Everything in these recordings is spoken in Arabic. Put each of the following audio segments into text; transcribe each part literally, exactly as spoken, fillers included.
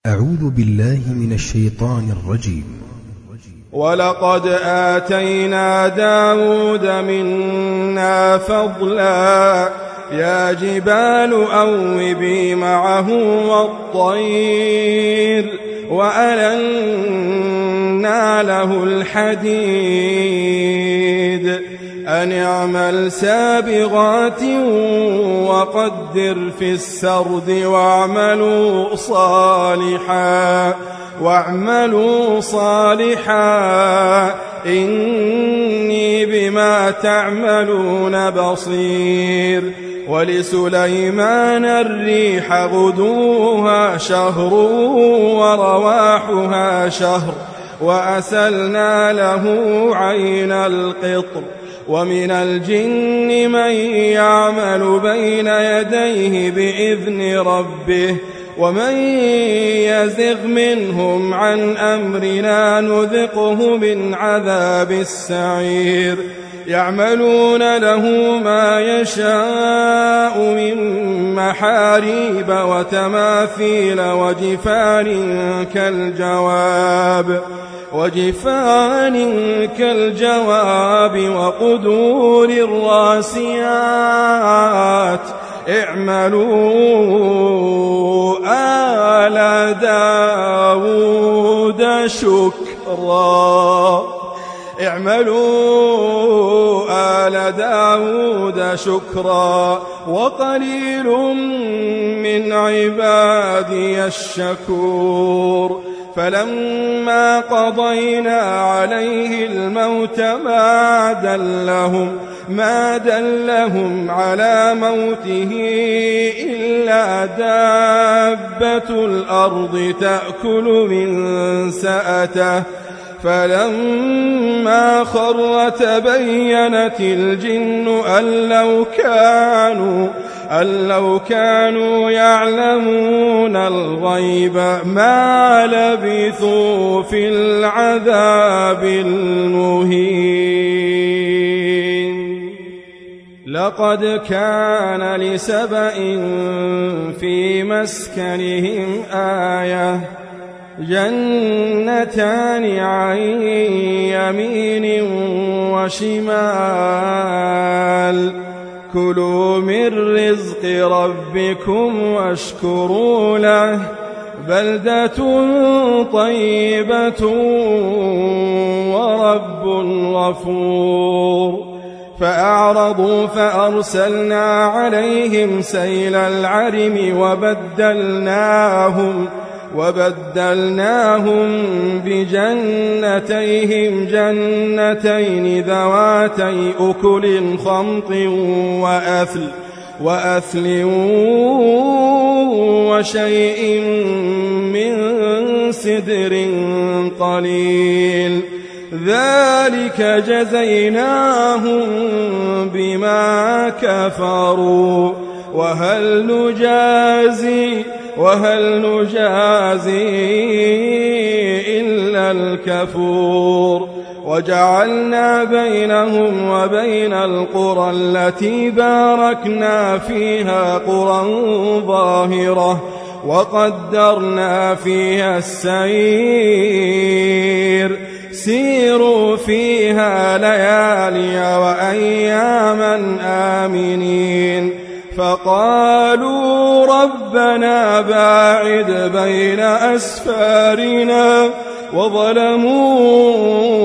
أعوذ بالله من الشيطان الرجيم. ولقد آتينا داود منا فضلا يا جبال أوبي معه والطير وألنا له الحديد أن اعمل سابغات وقدر في السرد واعملوا صالحا واعملوا صالحا إني بما تعملون بصير. ولسليمان الريح غدوها شهر ورواحها شهر وأسلنا له عين القطر. ومن الجن من يعمل بين يديه بإذن ربه ومن يزغ منهم عن أمرنا نذقه من عذاب السعير. يعملون له ما يشاء من محاريب وتماثيل وجفان كالجواب وجفان كالجواب وقدور الراسيات. اعملوا آل داود شكرا اعملوا آل داود شكرا وقليل من عبادي الشكور. فلما قضينا عليه الموت ما دلهم ما دلهم على موته إلا دابة الأرض تأكل من سأته. فلما خر تبينت الجن أن لو كانوا أن لو كانوا يعلمون الغيب ما لبثوا في العذاب المهين. لقد كان لسبإ في مسكنهم آية جنتان عن يمين وشمال كلوا من رزق ربكم واشكروا له بلدة طيبة ورب غفور. فأعرضوا فأرسلنا عليهم سيل العرم وبدلناهم وبدلناهم بجنتيهم جنتين ذواتي أكل خمط وأثل وأثل وشيء من سدر قليل. ذلك جزيناهم بما كفروا وهل نجازي وهل نجازي إلا الكفور. وجعلنا بينهم وبين القرى التي باركنا فيها قرى ظاهرة وقدرنا فيها السير سيروا فيها ليالي وأياما آمنين. فقالوا ربنا باعد بين أسفارنا وظلموا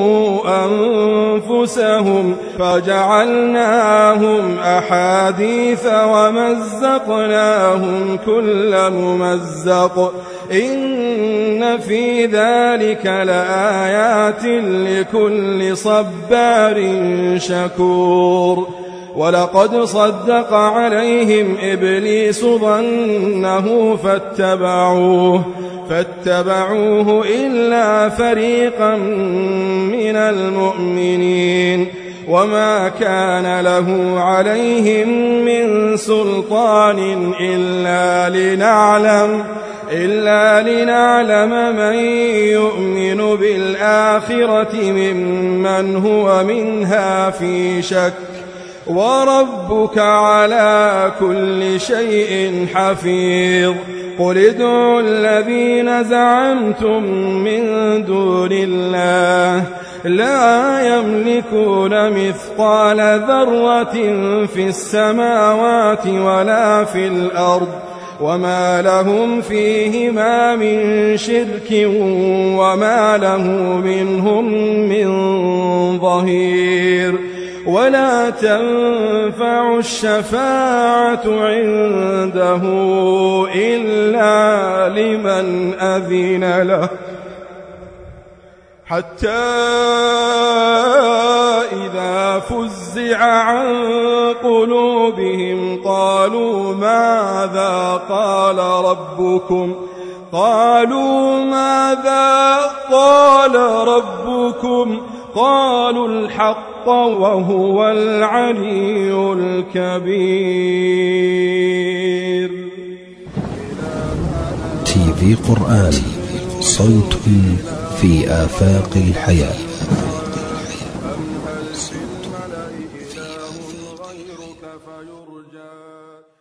أنفسهم فجعلناهم أحاديث ومزقناهم كل ممزق إن في ذلك لآيات لكل صبار شكور. ولقد صدق عليهم إبليس ظنه فاتبعوه فاتبعوه إلا فريقا من المؤمنين وما كان له عليهم من سلطان إلا لنعلم إلا لنعلم من يؤمن بالآخرة ممن هو منها في شك وربك على كل شيء حفيظ قل ادعوا الذين زعمتم من دون الله لا يملكون مثقال ذرة في السماوات ولا في الأرض وما لهم فيهما من شرك وما له منهم من ظهير ولا تنفع الشفاعة عنده إلا لمن أذن له حتى إذا فزع عن قلوبهم قالوا ماذا قال ربكم قالوا ماذا قال ربكم قالوا الحق وهو العلي الكبير. تي في قرآن، صوت في آفاق الحياة. أم هل في الملأ إله غيرك فيرجى